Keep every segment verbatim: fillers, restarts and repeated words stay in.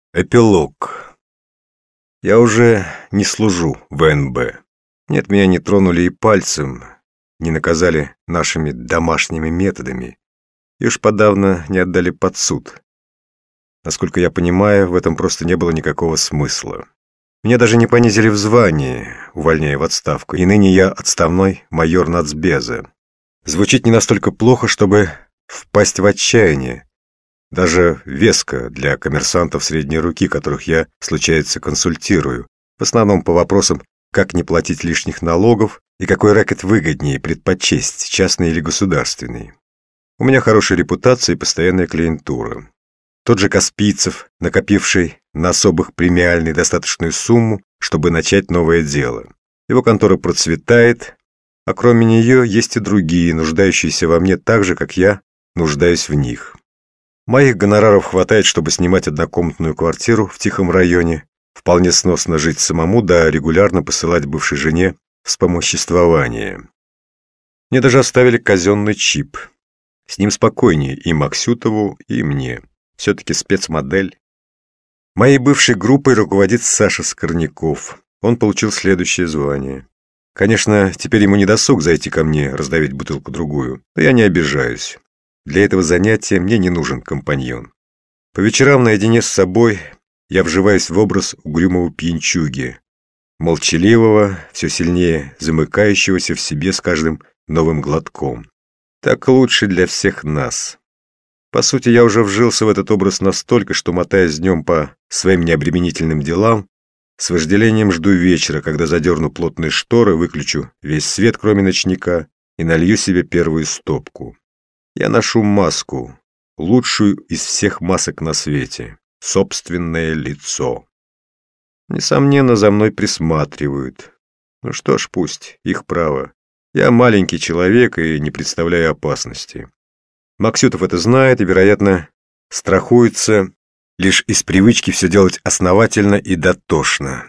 Эпилог. Я уже не служу в эн бэ. Нет, меня не тронули и пальцем, не наказали нашими домашними методами, и уж подавно не отдали под суд. Насколько я понимаю, в этом просто не было никакого смысла. Меня даже не понизили в звании, увольняя в отставку, и ныне я отставной майор нацбеза. Звучит не настолько плохо, чтобы впасть в отчаяние. Даже веско для коммерсантов средней руки, которых я, случается, консультирую, в основном по вопросам, как не платить лишних налогов и какой рэкет выгоднее предпочесть, частный или государственный. У меня хорошая репутация и постоянная клиентура. Тот же Каспийцев, накопивший на особых премиальной достаточную сумму, чтобы начать новое дело. Его контора процветает, а кроме нее есть и другие, нуждающиеся во мне так же, как я нуждаюсь в них. Моих гонораров хватает, чтобы снимать однокомнатную квартиру в тихом районе, вполне сносно жить самому, да регулярно посылать бывшей жене вспомоществование. Мне даже оставили казенный чип. С ним спокойнее и Максютову, и мне. Все-таки спецмодель. Моей бывшей группой руководит Саша Скорняков. Он получил следующее звание. Конечно, теперь ему не досуг зайти ко мне, раздавить бутылку-другую, но я не обижаюсь. Для этого занятия мне не нужен компаньон. По вечерам наедине с собой я вживаюсь в образ угрюмого пьянчуги, молчаливого, все сильнее замыкающегося в себе с каждым новым глотком. Так лучше для всех нас. По сути, я уже вжился в этот образ настолько, что, мотаясь днем по своим необременительным делам, с вожделением жду вечера, когда задерну плотные шторы, выключу весь свет, кроме ночника, и налью себе первую стопку. Я ношу маску, лучшую из всех масок на свете, собственное лицо. Несомненно, за мной присматривают. Ну что ж, пусть, их право. Я маленький человек и не представляю опасности. Максютов это знает и, вероятно, страхуется лишь из привычки все делать основательно и дотошно.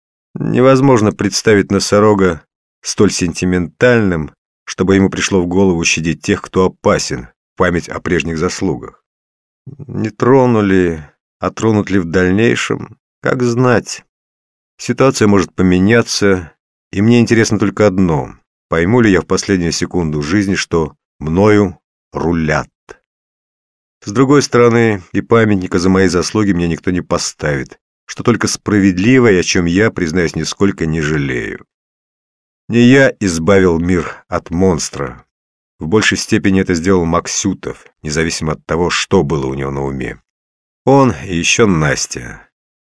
Невозможно представить носорога столь сентиментальным, чтобы ему пришло в голову щадить тех, кто опасен, в память о прежних заслугах. Не тронули, а тронут ли в дальнейшем, как знать. Ситуация может поменяться, и мне интересно только одно: пойму ли я в последнюю секунду жизни, что мною рулят. С другой стороны, и памятника за мои заслуги мне никто не поставит, что только справедливо и о чем я, признаюсь, нисколько не жалею. Не я избавил мир от монстра. В большей степени это сделал Максютов, независимо от того, что было у него на уме. Он и еще Настя.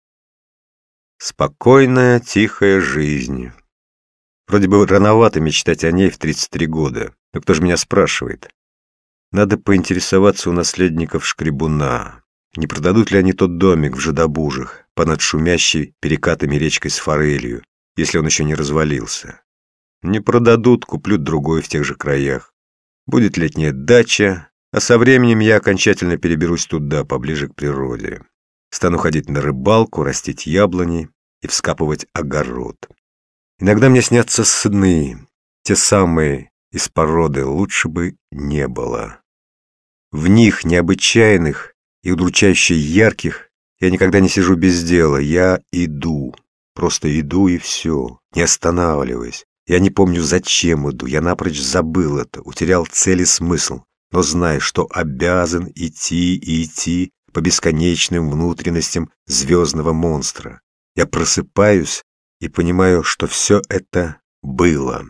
Спокойная, тихая жизнь. Вроде бы рановато мечтать о ней в тридцать три года. Но кто же меня спрашивает? Надо поинтересоваться у наследников Шкребуна. Не продадут ли они тот домик в Жидобужах, понад шумящей перекатами речкой с форелью, если он еще не развалился? Не продадут, куплю другой в тех же краях. Будет летняя дача, а со временем я окончательно переберусь туда, поближе к природе. Стану ходить на рыбалку, растить яблони и вскапывать огород. Иногда мне снятся сны, те самые из породы, лучше бы не было. В них, необычайных и удручающе ярких, я никогда не сижу без дела, я иду, просто иду и все, не останавливаясь. Я не помню, зачем иду, я напрочь забыл это, утерял цель и смысл, но знаю, что обязан идти и идти по бесконечным внутренностям звездного монстра. Я просыпаюсь и понимаю, что все это было.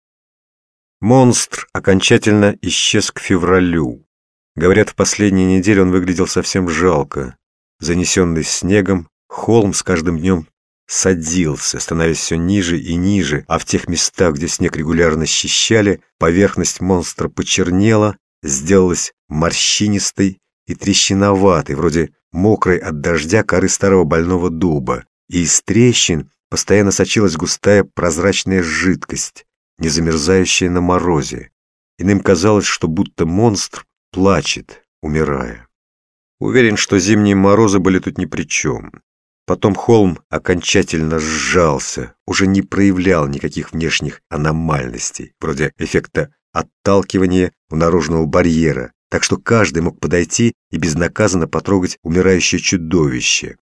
Монстр окончательно исчез к февралю. Говорят, в последние недели он выглядел совсем жалко. Занесенный снегом, холм с каждым днем садился, становясь все ниже и ниже, а в тех местах, где снег регулярно счищали, поверхность монстра почернела, сделалась морщинистой и трещиноватой, вроде мокрой от дождя коры старого больного дуба, и из трещин постоянно сочилась густая прозрачная жидкость, не замерзающая на морозе. Иным казалось, что будто монстр плачет, умирая. Уверен, что зимние морозы были тут ни при чем. Потом холм окончательно сжался, уже не проявлял никаких внешних аномальностей, вроде эффекта отталкивания у наружного барьера, так что каждый мог подойти и безнаказанно потрогать умирающее чудовище.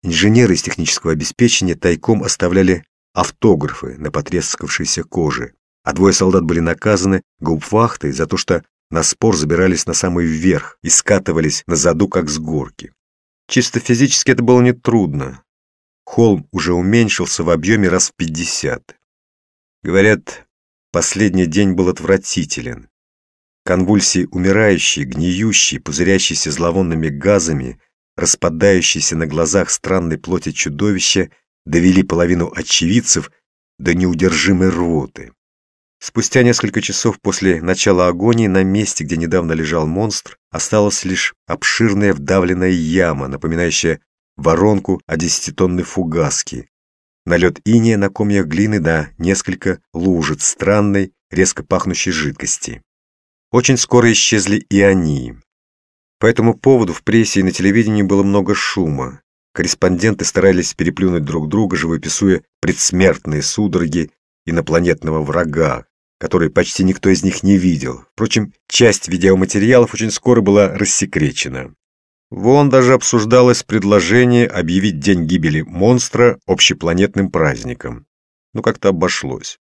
Инженеры из технического обеспечения тайком оставляли автографы на потрескавшейся коже, а двое солдат были наказаны гауптвахтой за то, что на спор забирались на самый верх и скатывались на заду, как с горки. Чисто физически это было нетрудно. Холм уже уменьшился в объеме раз в пятьдесят. Говорят, последний день был отвратителен. Конвульсии умирающей, гниющей, пузырящейся зловонными газами, распадающейся на глазах странной плоти чудовища довели половину очевидцев до неудержимой рвоты. Спустя несколько часов после начала агонии на месте, где недавно лежал монстр, осталась лишь обширная вдавленная яма, напоминающая воронку от десятитонной фугаски, налет инея на комьях глины да несколько лужиц странной, резко пахнущей жидкости. Очень скоро исчезли и они. По этому поводу в прессе и на телевидении было много шума. Корреспонденты старались переплюнуть друг друга, живописуя предсмертные судороги инопланетного врага, который почти никто из них не видел. Впрочем, часть видеоматериалов очень скоро была рассекречена. Вон даже обсуждалось предложение объявить день гибели монстра общепланетным праздником. Но как-то обошлось.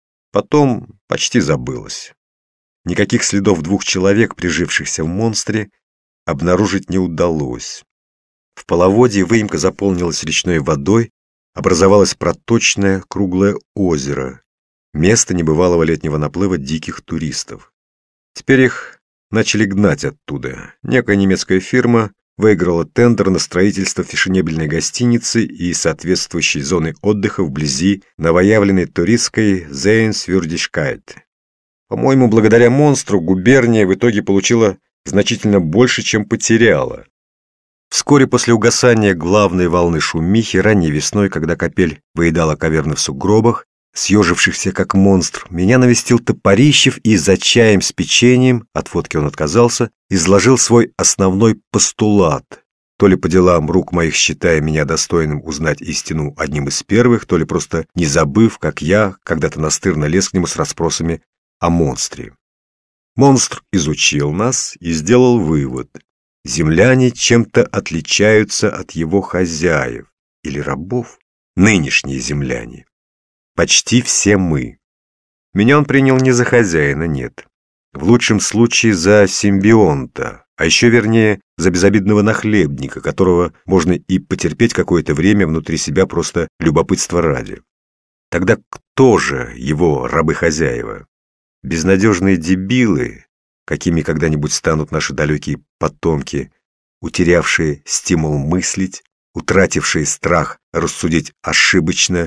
Потом почти забылось. Никаких следов двух человек, прижившихся в монстре, обнаружить не удалось. В половодье выемка заполнилась речной водой, образовалось проточное круглое озеро, место небывалого летнего наплыва диких туристов. Теперь их начали гнать оттуда. Некая немецкая фирма выиграла тендер на строительство фешенебельной гостиницы и соответствующей зоны отдыха вблизи новоявленной туристской Sehenswürdigkeit. По-моему, благодаря монстру губерния в итоге получила значительно больше, чем потеряла. Вскоре после угасания главной волны шумихи, ранней весной, когда капель выедала каверны в сугробах, съежившихся как монстр, меня навестил Топорищев и за чаем с печеньем, от водки он отказался, изложил свой основной постулат, то ли по делам рук моих считая меня достойным узнать истину одним из первых, то ли просто не забыв, как я когда-то настырно лез к нему с расспросами о монстре. Монстр изучил нас и сделал вывод: земляне чем-то отличаются от его хозяев или рабов, нынешние земляне. Почти все мы. Меня он принял не за хозяина, нет. В лучшем случае за симбионта, а еще вернее за безобидного нахлебника, которого можно и потерпеть какое-то время внутри себя просто любопытства ради. Тогда кто же его рабы-хозяева? Безнадежные дебилы, какими когда-нибудь станут наши далекие потомки, утерявшие стимул мыслить, утратившие страх рассудить ошибочно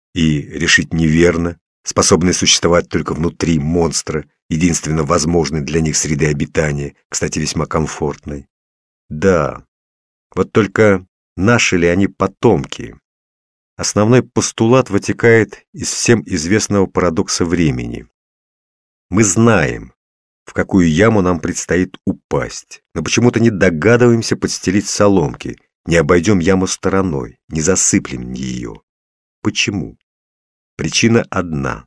и решить неверно, способные существовать только внутри монстра, единственно возможной для них среды обитания, кстати, весьма комфортной. Да, вот только наши ли они потомки? Основной постулат вытекает из всем известного парадокса времени. Мы знаем, в какую яму нам предстоит упасть, но почему-то не догадываемся подстелить соломки, не обойдем яму стороной, не засыплем ее. Почему? Причина одна.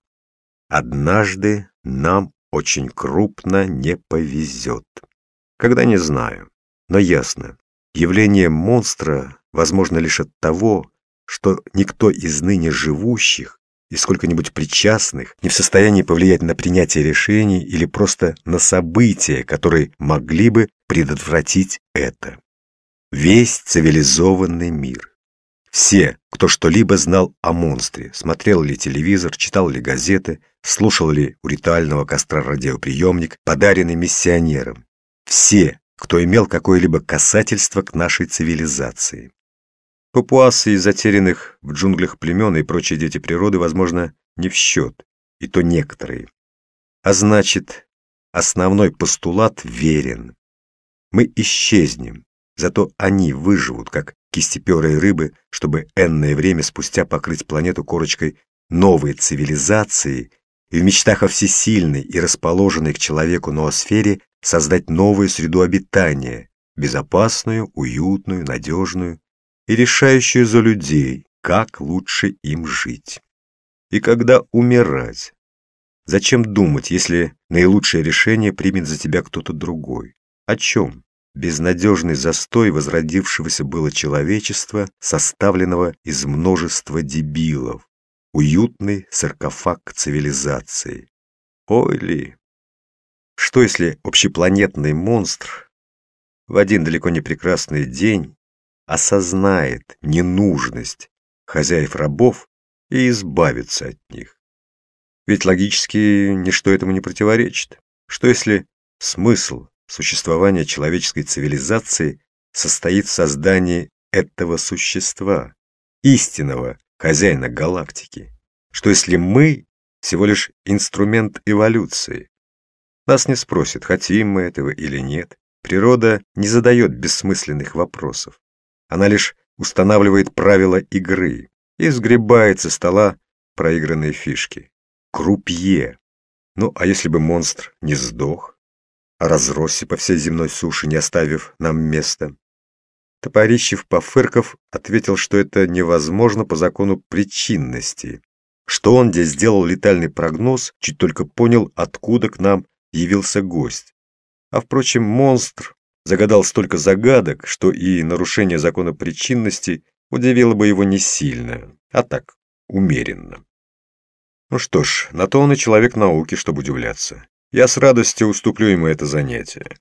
Однажды нам очень крупно не повезет. Когда, не знаю, но ясно. Явление монстра возможно лишь от того, что никто из ныне живущих и сколько-нибудь причастных не в состоянии повлиять на принятие решений или просто на события, которые могли бы предотвратить это. Весь цивилизованный мир. Все, кто что-либо знал о монстре, смотрел ли телевизор, читал ли газеты, слушал ли у ритуального костра радиоприемник, подаренный миссионером. Все, кто имел какое-либо касательство к нашей цивилизации. Папуасы из затерянных в джунглях племен и прочие дети природы, возможно, не в счет, и то некоторые. А значит, основной постулат верен. Мы исчезнем, зато они выживут, как кистеперые рыбы, чтобы энное время спустя покрыть планету корочкой новой цивилизации и в мечтах о всесильной и расположенной к человеку ноосфере создать новую среду обитания, безопасную, уютную, надежную и решающую за людей, как лучше им жить. И когда умирать? Зачем думать, если наилучшее решение примет за тебя кто-то другой? О чем? безнадежный застой возродившегося было человечества, составленного из множества дебилов, уютный саркофаг цивилизации. Ой ли! Что если общепланетный монстр в один далеко не прекрасный день осознает ненужность хозяев-рабов и избавится от них? Ведь логически ничто этому не противоречит. Что если смысл существования человеческой цивилизации состоит в создании этого существа, истинного хозяина галактики? Что если мы всего лишь инструмент эволюции? Нас не спросят, хотим мы этого или нет. Природа не задает бессмысленных вопросов. Она лишь устанавливает правила игры и сгребает со стола проигранные фишки. Крупье. Ну, а если бы монстр не сдох, а разросся по всей земной суше, не оставив нам места? Топорищев, пофырков, ответил, что это невозможно по закону причинности, что он здесь сделал летальный прогноз, чуть только понял, откуда к нам явился гость. А, впрочем, монстр загадал столько загадок, что и нарушение закона причинности удивило бы его не сильно, а так, умеренно. Ну что ж, на то он и человек науки, чтобы удивляться. Я с радостью уступлю ему это занятие.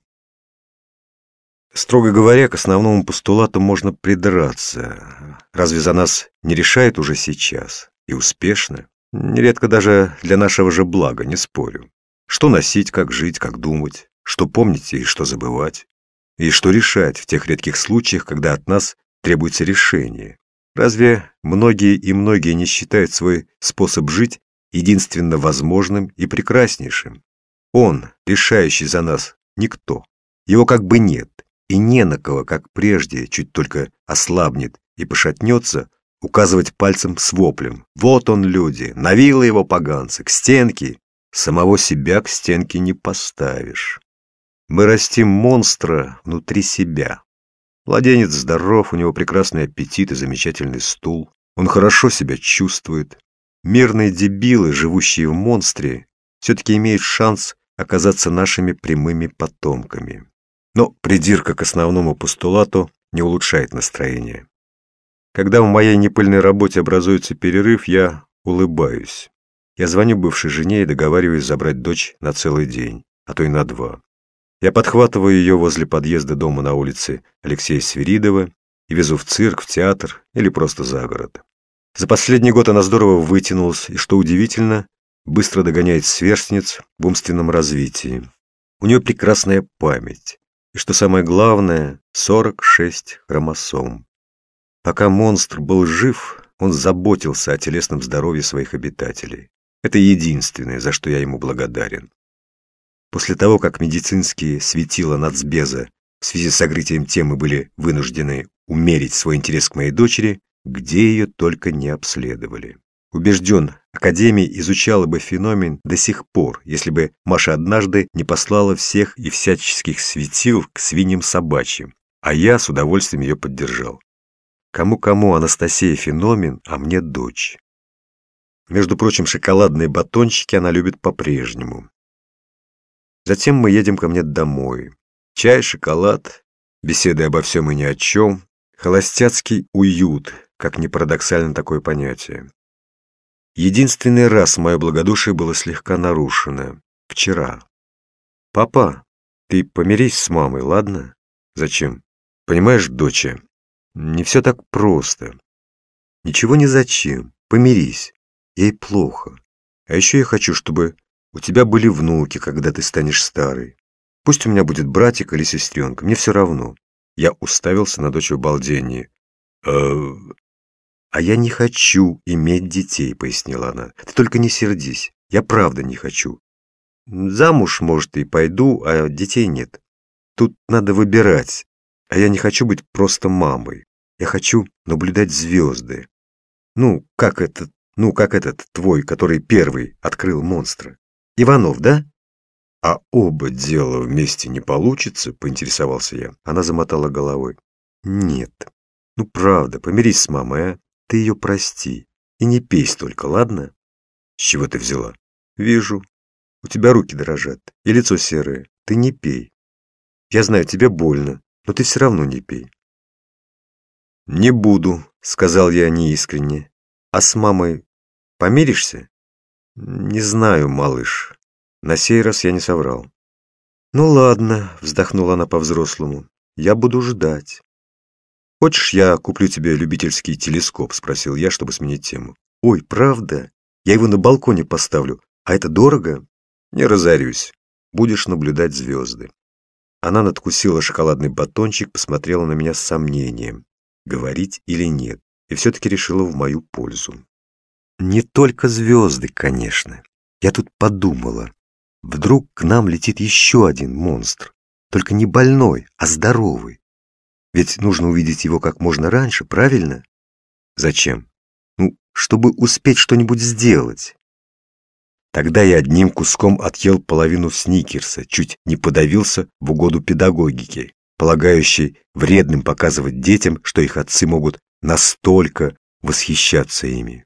Строго говоря, к основному постулату можно придраться. Разве за нас не решает уже сейчас? И успешно? Нередко даже для нашего же блага, не спорю. Что носить, как жить, как думать, что помнить и что забывать, и что решать в тех редких случаях, когда от нас требуется решение. Разве многие и многие не считают свой способ жить единственно возможным и прекраснейшим? Он, решающий за нас, никто. Его как бы нет, и не на кого, как прежде, чуть только ослабнет и пошатнется, указывать пальцем с воплем. Вот он, люди, навило его поганцы, к стенке. Самого себя к стенке не поставишь. Мы растим монстра внутри себя. Младенец здоров, у него прекрасный аппетит и замечательный стул. Он хорошо себя чувствует. Мирные дебилы, живущие в монстре, все-таки имеют шанс оказаться нашими прямыми потомками. Но придирка к основному постулату не улучшает настроение. Когда в моей непыльной работе образуется перерыв, я улыбаюсь. Я звоню бывшей жене и договариваюсь забрать дочь на целый день, а то и на два. Я подхватываю ее возле подъезда дома на улице Алексея Свиридова и везу в цирк, в театр или просто за город. За последний год она здорово вытянулась и, что удивительно, быстро догоняет сверстниц в умственном развитии. У нее прекрасная память. И, что самое главное, сорок шесть хромосом. Пока монстр был жив, он заботился о телесном здоровье своих обитателей. Это единственное, за что я ему благодарен. После того, как медицинские светила нацбеза в связи с сокрытием темы были вынуждены умерить свой интерес к моей дочери, где ее только не обследовали. Убежден, Академия изучала бы феномен до сих пор, если бы Маша однажды не послала всех и всяческих светил к свиньям собачьим, а я с удовольствием ее поддержал. Кому-кому Анастасия феномен, а мне дочь. Между прочим, шоколадные батончики она любит по-прежнему. Затем мы едем ко мне домой. Чай, шоколад, беседы обо всем и ни о чем, холостяцкий уют, как ни парадоксально такое понятие. Единственный раз мое благодушие было слегка нарушено. Вчера. «Папа, ты помирись с мамой, ладно?» «Зачем?» «Понимаешь, доча, не все так просто». «Ничего не зачем. Помирись. Ей плохо. А еще я хочу, чтобы у тебя были внуки, когда ты станешь старой. Пусть у меня будет братик или сестренка, мне все равно». Я уставился на дочь в обалдении. «А... «А я не хочу иметь детей», — пояснила она. «Ты только не сердись. Я правда не хочу. Замуж, может, и пойду, а детей нет. Тут надо выбирать. А я не хочу быть просто мамой. Я хочу наблюдать звезды. Ну, как этот, ну, как этот твой, который первый открыл монстра. Иванов, да?» «А оба дела вместе не получится?» — поинтересовался я. Она замотала головой. «Нет. Ну, правда, помирись с мамой, а? Ты ее прости. И не пейся только, ладно?» «С чего ты взяла?» «Вижу. У тебя руки дрожат и лицо серое. Ты не пей». Я знаю, тебе больно, но ты все равно не пей». «Не буду», — сказал я неискренне. «А с мамой помиришься?» «Не знаю, малыш». На сей раз я не соврал. «Ну ладно», — вздохнула она по-взрослому. «Я буду ждать». «Хочешь, я куплю тебе любительский телескоп?» — спросил я, чтобы сменить тему. «Ой, правда? Я его на балконе поставлю. А это дорого?» «Не разорюсь. Будешь наблюдать звезды». Она надкусила шоколадный батончик, посмотрела на меня с сомнением, говорить или нет, и все-таки решила в мою пользу. «Не только звезды, конечно. Я тут подумала. Вдруг к нам летит еще один монстр. Только не больной, а здоровый. Ведь нужно увидеть его как можно раньше, правильно?» «Зачем?» «Ну, чтобы успеть что-нибудь сделать». Тогда я одним куском отъел половину сникерса, чуть не подавился в угоду педагогике, полагающей вредным показывать детям, что их отцы могут настолько восхищаться ими.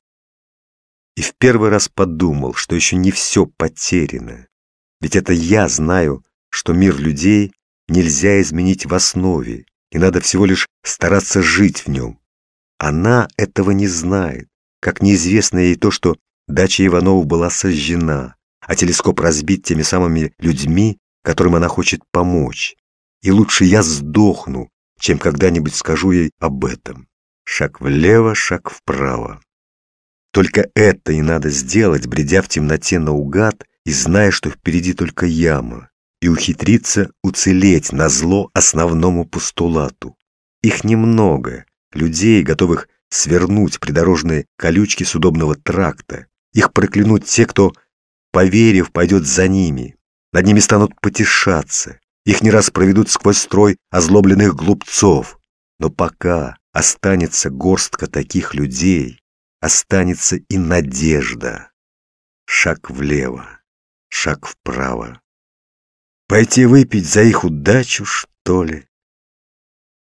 И в первый раз подумал, что еще не все потеряно. Ведь это я знаю, что мир людей нельзя изменить в основе, и надо всего лишь стараться жить в нем. Она этого не знает, как неизвестно ей то, что дача Иванова была сожжена, а телескоп разбит теми самыми людьми, которым она хочет помочь. И лучше я сдохну, чем когда-нибудь скажу ей об этом. Шаг влево, шаг вправо. Только это и надо сделать, бредя в темноте наугад и зная, что впереди только яма, и ухитриться уцелеть назло основному постулату. Их немного, людей, готовых свернуть придорожные колючки с удобного тракта. Их проклянут те, кто, поверив, пойдет за ними. Над ними станут потешаться. Их не раз проведут сквозь строй озлобленных глупцов. Но пока останется горстка таких людей, останется и надежда. Шаг влево, шаг вправо. Пойти выпить за их удачу, что ли?